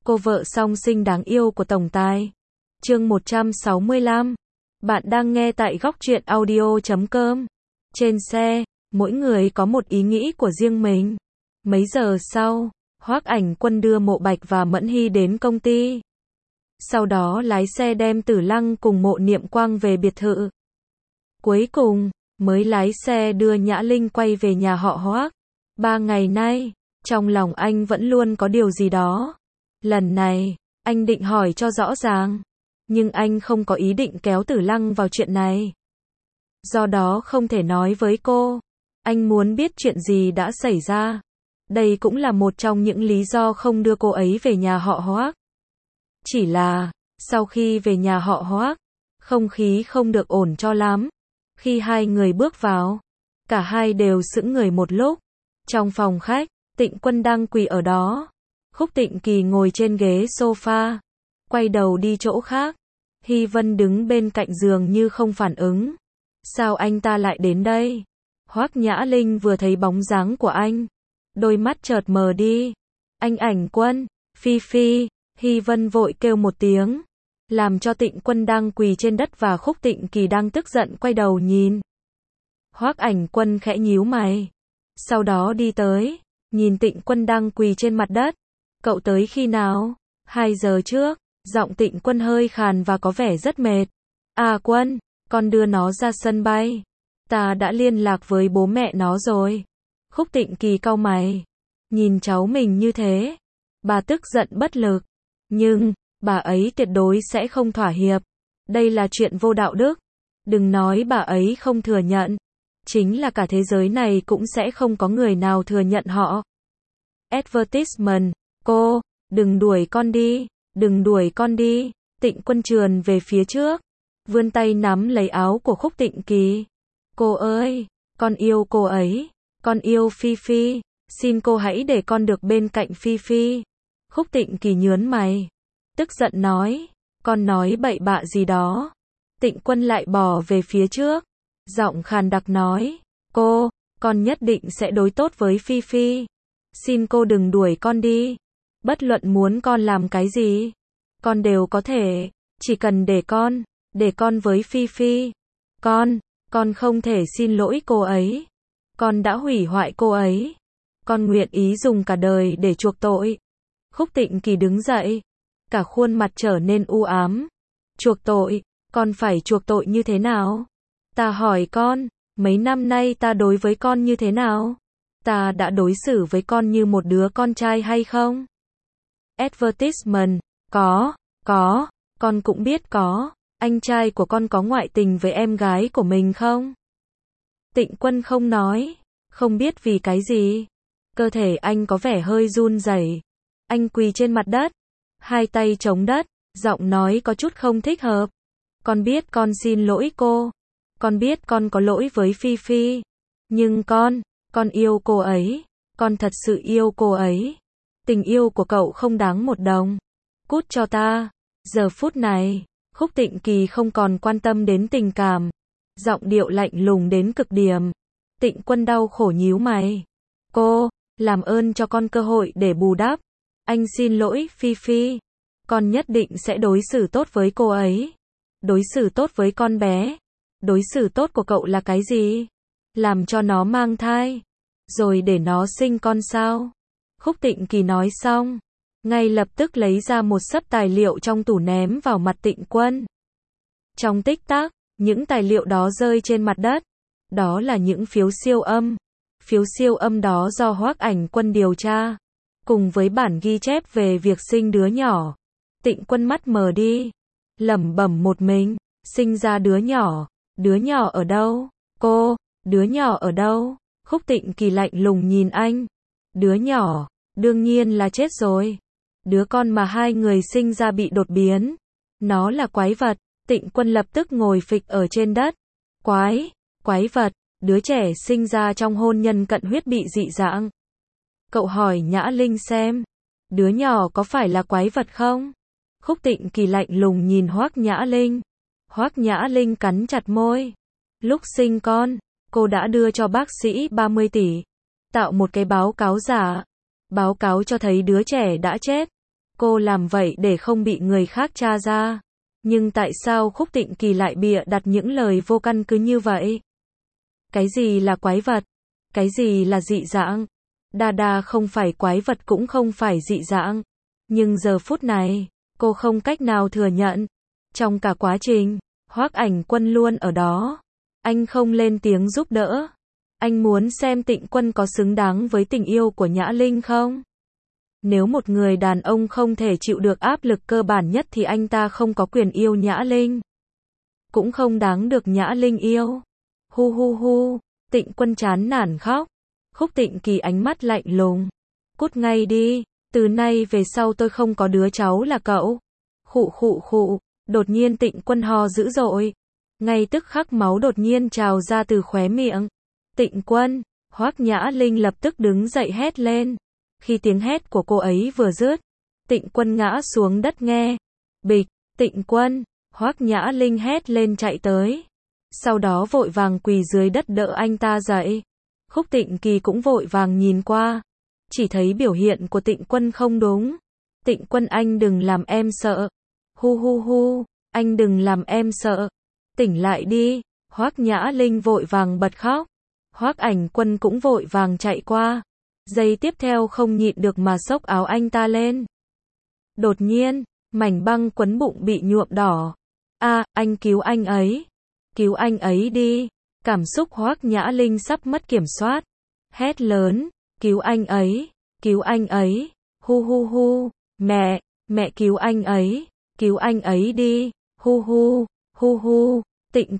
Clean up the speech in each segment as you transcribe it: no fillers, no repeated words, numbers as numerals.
cô vợ song sinh đáng yêu của tổng tài. Chương 165. Bạn đang nghe tại góc truyện audio.com. Trên xe, mỗi người có một ý nghĩ của riêng mình. Mấy giờ sau, Hoắc Ảnh Quân đưa Mộ Bạch và Mẫn Hy đến công ty. Sau đó lái xe đem Tử Lăng cùng Mộ Niệm Quang về biệt thự. Cuối cùng, mới lái xe đưa Nhã Linh quay về nhà họ Hoắc. 3 ngày nay, trong lòng anh vẫn luôn có điều gì đó. Lần này, anh định hỏi cho rõ ràng. Nhưng anh không có ý định kéo Tử Lăng vào chuyện này. Do đó không thể nói với cô. Anh muốn biết chuyện gì đã xảy ra. Đây cũng là một trong những lý do không đưa cô ấy về nhà họ Hoắc. Chỉ là, sau khi về nhà họ Hoắc, không khí không được ổn cho lắm. Khi hai người bước vào, cả hai đều sững người một lúc. Trong phòng khách, Tịnh Quân đang quỳ ở đó. Khúc Tịnh Kỳ ngồi trên ghế sofa, quay đầu đi chỗ khác. Hy Vân đứng bên cạnh giường như không phản ứng. Sao anh ta lại đến đây? Hoắc Nhã Linh vừa thấy bóng dáng của anh, đôi mắt chợt mờ đi. Anh Ảnh Quân, Phi Phi, Hy Vân vội kêu một tiếng, làm cho Tịnh Quân đang quỳ trên đất và Khúc Tịnh Kỳ đang tức giận quay đầu nhìn. Hoắc Ảnh Quân khẽ nhíu mày, sau đó đi tới, nhìn Tịnh Quân đang quỳ trên mặt đất. Cậu tới khi nào? 2 giờ trước. Giọng Tịnh Quân hơi khàn và có vẻ rất mệt. À Quân, con đưa nó ra sân bay. Ta đã liên lạc với bố mẹ nó rồi. Khúc Tịnh Kỳ cau mày. Nhìn cháu mình như thế, bà tức giận bất lực. Nhưng, bà ấy tuyệt đối sẽ không thỏa hiệp. Đây là chuyện vô đạo đức. Đừng nói bà ấy không thừa nhận. Chính là cả thế giới này cũng sẽ không có người nào thừa nhận họ. Advertisement, cô, đừng đuổi con đi. Đừng đuổi con đi. Tịnh Quân trườn về phía trước, vươn tay nắm lấy áo của Khúc Tịnh Kỳ. Cô ơi, con yêu cô ấy. Con yêu Phi Phi. Xin cô hãy để con được bên cạnh Phi Phi. Khúc Tịnh Kỳ nhướng mày, tức giận nói. Con nói bậy bạ gì đó. Tịnh Quân lại bỏ về phía trước, giọng khàn đặc nói. Con nhất định sẽ đối tốt với Phi Phi. Xin cô đừng đuổi con đi. Bất luận muốn con làm cái gì, con đều có thể, chỉ cần để con với Phi Phi. Con không thể xin lỗi cô ấy. Con đã hủy hoại cô ấy. Con nguyện ý dùng cả đời để chuộc tội. Khúc Tịnh Kỳ đứng dậy, cả khuôn mặt trở nên u ám. Chuộc tội? Con phải chuộc tội như thế nào? Ta hỏi con, mấy năm nay ta đối với con như thế nào? Ta đã đối xử với con như một đứa con trai hay không? Advertisement, có, con cũng biết có. Anh trai của con có ngoại tình với em gái của mình không? Tịnh Quân không nói, không biết vì cái gì. Cơ thể anh có vẻ hơi run rẩy. Anh quỳ trên mặt đất, hai tay chống đất, giọng nói có chút không thích hợp. Con biết con xin lỗi cô. Con biết con có lỗi với Phi Phi. Nhưng con yêu cô ấy. Con thật sự yêu cô ấy. Tình yêu của cậu không đáng một đồng. Cút cho ta. Giờ phút này, Khúc Tịnh Kỳ không còn quan tâm đến tình cảm. Giọng điệu lạnh lùng đến cực điểm. Tịnh Quân đau khổ nhíu mày. Cô, làm ơn cho con cơ hội để bù đắp. Anh xin lỗi Phi Phi. Con nhất định sẽ đối xử tốt với cô ấy. Đối xử tốt với con bé. Đối xử tốt của cậu là cái gì? Làm cho nó mang thai, rồi để nó sinh con sao? Khúc Tịnh Kỳ nói xong, ngay lập tức lấy ra một xấp tài liệu trong tủ ném vào mặt Tịnh Quân. Trong tích tắc, những tài liệu đó rơi trên mặt đất. Đó là những phiếu siêu âm. Phiếu siêu âm đó do Hoắc Ảnh Quân điều tra, cùng với bản ghi chép về việc sinh đứa nhỏ. Tịnh Quân mắt mờ đi, lẩm bẩm một mình, sinh ra đứa nhỏ ở đâu? Đứa nhỏ ở đâu? Khúc Tịnh Kỳ lạnh lùng nhìn anh. Đứa nhỏ, đương nhiên là chết rồi. Đứa con mà hai người sinh ra bị đột biến. Nó là quái vật. Tịnh Quân lập tức ngồi phịch ở trên đất. Quái vật, đứa trẻ sinh ra trong hôn nhân cận huyết bị dị dạng. Cậu hỏi Nhã Linh xem, đứa nhỏ có phải là quái vật không? Khúc Tịnh Kỳ lạnh lùng nhìn Hoắc Nhã Linh. Hoắc Nhã Linh cắn chặt môi. Lúc sinh con, cô đã đưa cho bác sĩ 30 tỷ, tạo một cái báo cáo giả. Báo cáo cho thấy đứa trẻ đã chết. Cô làm vậy để không bị người khác tra ra. Nhưng tại sao Khúc Tịnh Kỳ lại bịa đặt những lời vô căn cứ như vậy? Cái gì là quái vật? Cái gì là dị dạng? Đa không phải quái vật cũng không phải dị dạng. Nhưng giờ phút này, cô không cách nào thừa nhận. Trong cả quá trình, Hoắc Ảnh Quân luôn ở đó. Anh không lên tiếng giúp đỡ. Anh muốn xem Tịnh Quân có xứng đáng với tình yêu của Nhã Linh không? Nếu một người đàn ông không thể chịu được áp lực cơ bản nhất thì anh ta không có quyền yêu Nhã Linh. Cũng không đáng được Nhã Linh yêu. Hu hu hu, Tịnh Quân chán nản khóc. Khúc Tịnh Kỳ ánh mắt lạnh lùng. Cút ngay đi, từ nay về sau tôi không có đứa cháu là cậu. Khụ khụ khụ, đột nhiên Tịnh Quân ho dữ dội. Ngay tức khắc máu đột nhiên trào ra từ khóe miệng. Tịnh Quân, Hoắc Nhã Linh lập tức đứng dậy hét lên. Khi tiếng hét của cô ấy vừa dứt, Tịnh Quân ngã xuống đất nghe. Bịch, Tịnh Quân, Hoắc Nhã Linh hét lên chạy tới. Sau đó vội vàng quỳ dưới đất đỡ anh ta dậy. Khúc Tịnh Kỳ cũng vội vàng nhìn qua. Chỉ thấy biểu hiện của Tịnh Quân không đúng. Tịnh Quân anh đừng làm em sợ. Hu hu hu, anh đừng làm em sợ. Tỉnh lại đi. Hoắc Nhã Linh vội vàng bật khóc. Hoắc Ảnh Quân cũng vội vàng chạy qua. Giây tiếp theo không nhịn được mà xốc áo anh ta lên. Đột nhiên, mảnh băng quấn bụng bị nhuộm đỏ. Anh cứu anh ấy. Cứu anh ấy đi. Cảm xúc Hoắc Nhã Linh sắp mất kiểm soát. Hét lớn, cứu anh ấy, cứu anh ấy. Hu hu hu, mẹ cứu anh ấy đi. Hu hu, Tịnh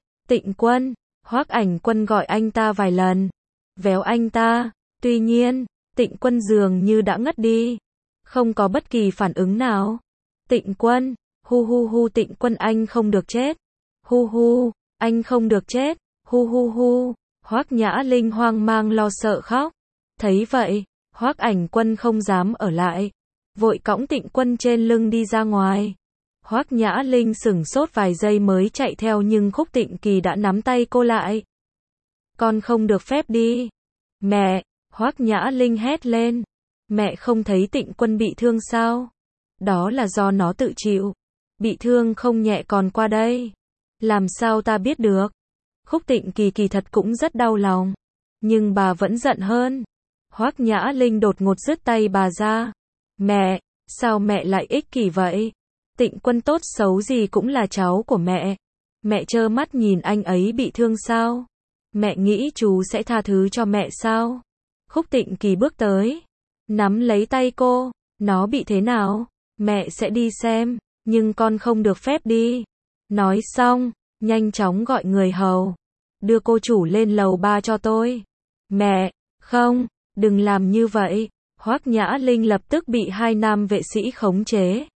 Quân, Hoắc Ảnh Quân gọi anh ta vài lần. Véo anh ta. Tuy nhiên, Tịnh Quân dường như đã ngất đi. Không có bất kỳ phản ứng nào. Tịnh Quân, hu, Tịnh Quân anh không được chết. Hu, anh không được chết. Hu, Hoắc Nhã Linh hoang mang lo sợ khóc. Thấy vậy, Hoắc Ảnh Quân không dám ở lại. Vội cõng Tịnh Quân trên lưng đi ra ngoài. Hoắc Nhã Linh sửng sốt vài giây mới chạy theo nhưng Khúc Tịnh Kỳ đã nắm tay cô lại. Con không được phép đi. Mẹ, Hoắc Nhã Linh hét lên. Mẹ không thấy Tịnh Quân bị thương sao? Đó là do nó tự chịu. Bị thương không nhẹ còn qua đây. Làm sao ta biết được? Khúc Tịnh Kỳ kỳ thật cũng rất đau lòng. Nhưng bà vẫn giận hơn. Hoắc Nhã Linh đột ngột giật tay bà ra. Mẹ, sao mẹ lại ích kỷ vậy? Tịnh Quân tốt xấu gì cũng là cháu của mẹ. Mẹ trơ mắt nhìn anh ấy bị thương sao? Mẹ nghĩ chú sẽ tha thứ cho mẹ sao? Khúc Tịnh Kỳ bước tới. Nắm lấy tay cô. Nó bị thế nào? Mẹ sẽ đi xem. Nhưng con không được phép đi. Nói xong, nhanh chóng gọi người hầu. Đưa cô chủ lên lầu 3 cho tôi. Mẹ, không, đừng làm như vậy. Hoắc Nhã Linh lập tức bị hai nam vệ sĩ khống chế.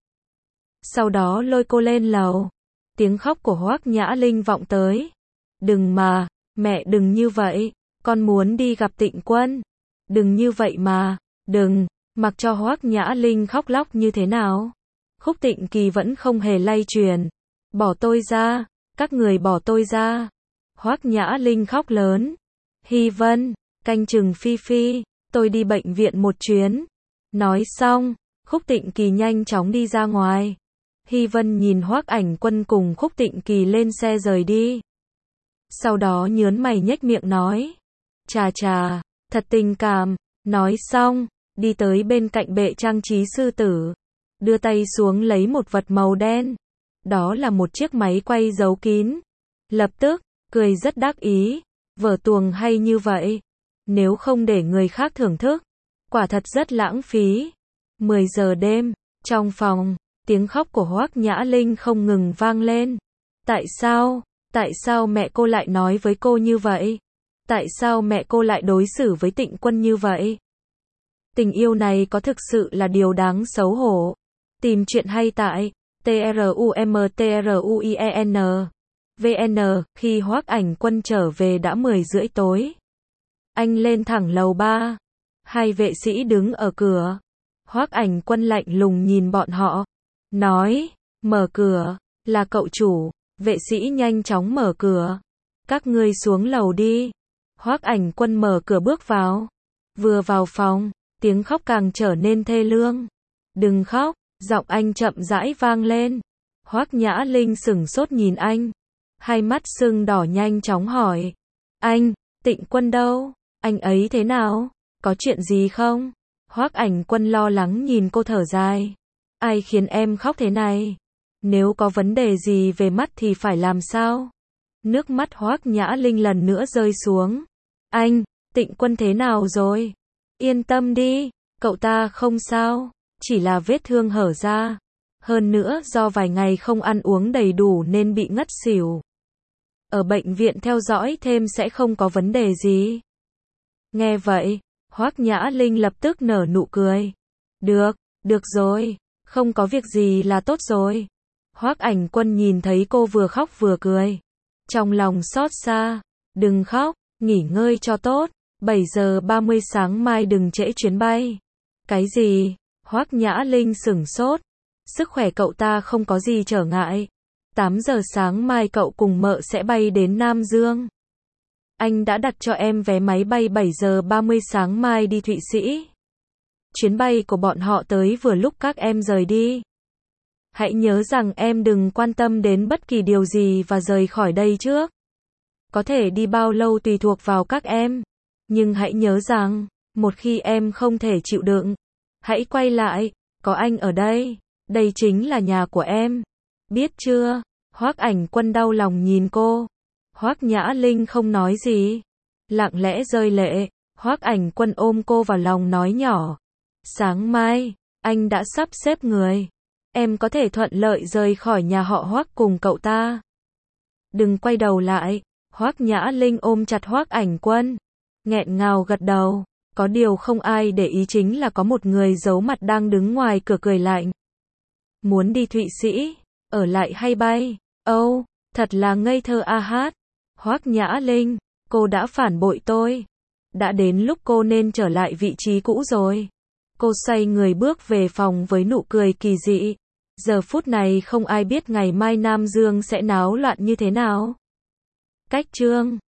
Sau đó lôi cô lên lầu. Tiếng khóc của Hoắc Nhã Linh vọng tới. Đừng mà, mẹ đừng như vậy. Con muốn đi gặp Tịnh Quân. Đừng như vậy mà, đừng. Mặc cho Hoắc Nhã Linh khóc lóc như thế nào. Khúc Tịnh Kỳ vẫn không hề lay chuyển. Bỏ tôi ra, các người bỏ tôi ra. Hoắc Nhã Linh khóc lớn. Hy Vân, canh chừng Phi Phi, tôi đi bệnh viện một chuyến. Nói xong, Khúc Tịnh Kỳ nhanh chóng đi ra ngoài. Hy Vân nhìn Hoắc Ảnh Quân cùng Khúc Tịnh Kỳ lên xe rời đi. Sau đó nhớn mày nhếch miệng nói. Chà, thật tình cảm. Nói xong, đi tới bên cạnh bệ trang trí sư tử. Đưa tay xuống lấy một vật màu đen. Đó là một chiếc máy quay giấu kín. Lập tức, cười rất đắc ý. Vở tuồng hay như vậy. Nếu không để người khác thưởng thức, quả thật rất lãng phí. 10 giờ đêm, trong phòng, tiếng khóc của Hoắc Nhã Linh không ngừng vang lên. Tại sao mẹ cô lại nói với cô như vậy? Tại sao mẹ cô lại đối xử với Tịnh Quân như vậy? Tình yêu này có thực sự là điều đáng xấu hổ? Tìm chuyện hay tại trumtruien vn. Khi Hoắc Ảnh Quân trở về đã 10 rưỡi tối. Anh lên thẳng lầu 3. Hai vệ sĩ đứng ở cửa. Hoắc Ảnh Quân lạnh lùng nhìn bọn họ. Nói, mở cửa, là cậu chủ. Vệ sĩ nhanh chóng mở cửa. Các ngươi xuống lầu đi. Hoắc Ảnh Quân mở cửa bước vào. Vừa vào phòng, tiếng khóc càng trở nên thê lương. Đừng khóc, giọng anh chậm rãi vang lên. Hoắc Nhã Linh sửng sốt nhìn anh. Hai mắt sưng đỏ nhanh chóng hỏi. Anh, Tịnh Quân đâu? Anh ấy thế nào? Có chuyện gì không? Hoắc Ảnh Quân lo lắng nhìn cô thở dài. Ai khiến em khóc thế này? Nếu có vấn đề gì về mắt thì phải làm sao? Nước mắt Hoắc Nhã Linh lần nữa rơi xuống. Anh, Tịnh Quân thế nào rồi? Yên tâm đi, cậu ta không sao, chỉ là vết thương hở ra. Hơn nữa do vài ngày không ăn uống đầy đủ nên bị ngất xỉu. Ở bệnh viện theo dõi thêm sẽ không có vấn đề gì. Nghe vậy, Hoắc Nhã Linh lập tức nở nụ cười. Được rồi, không có việc gì là tốt rồi. Hoắc Ảnh Quân nhìn thấy cô vừa khóc vừa cười. Trong lòng xót xa, đừng khóc, nghỉ ngơi cho tốt, 7 giờ 30 sáng mai đừng trễ chuyến bay. Cái gì? Hoắc Nhã Linh sửng sốt. Sức khỏe cậu ta không có gì trở ngại. 8 giờ sáng mai cậu cùng mợ sẽ bay đến Nam Dương. Anh đã đặt cho em vé máy bay 7 giờ 30 sáng mai đi Thụy Sĩ. Chuyến bay của bọn họ tới vừa lúc các em rời đi. Hãy nhớ rằng em đừng quan tâm đến bất kỳ điều gì và rời khỏi đây trước. Có thể đi bao lâu tùy thuộc vào các em. Nhưng hãy nhớ rằng, một khi em không thể chịu đựng, hãy quay lại, có anh ở đây. Đây chính là nhà của em. Biết chưa? Hoắc Ảnh Quân đau lòng nhìn cô. Hoắc Nhã Linh không nói gì. Lặng lẽ rơi lệ. Hoắc Ảnh Quân ôm cô vào lòng nói nhỏ. Sáng mai, anh đã sắp xếp người. Em có thể thuận lợi rời khỏi nhà họ Hoắc cùng cậu ta. Đừng quay đầu lại. Hoắc Nhã Linh ôm chặt Hoắc Ảnh Quân. Nghẹn ngào gật đầu. Có điều không ai để ý chính là có một người giấu mặt đang đứng ngoài cửa cười lạnh. Muốn đi Thụy Sĩ, ở lại hay bay? Âu, thật là ngây thơ a hát. Hoắc Nhã Linh, cô đã phản bội tôi. Đã đến lúc cô nên trở lại vị trí cũ rồi. Cô xoay người bước về phòng với nụ cười kỳ dị. Giờ phút này không ai biết ngày mai Nam Dương sẽ náo loạn như thế nào. Cách chương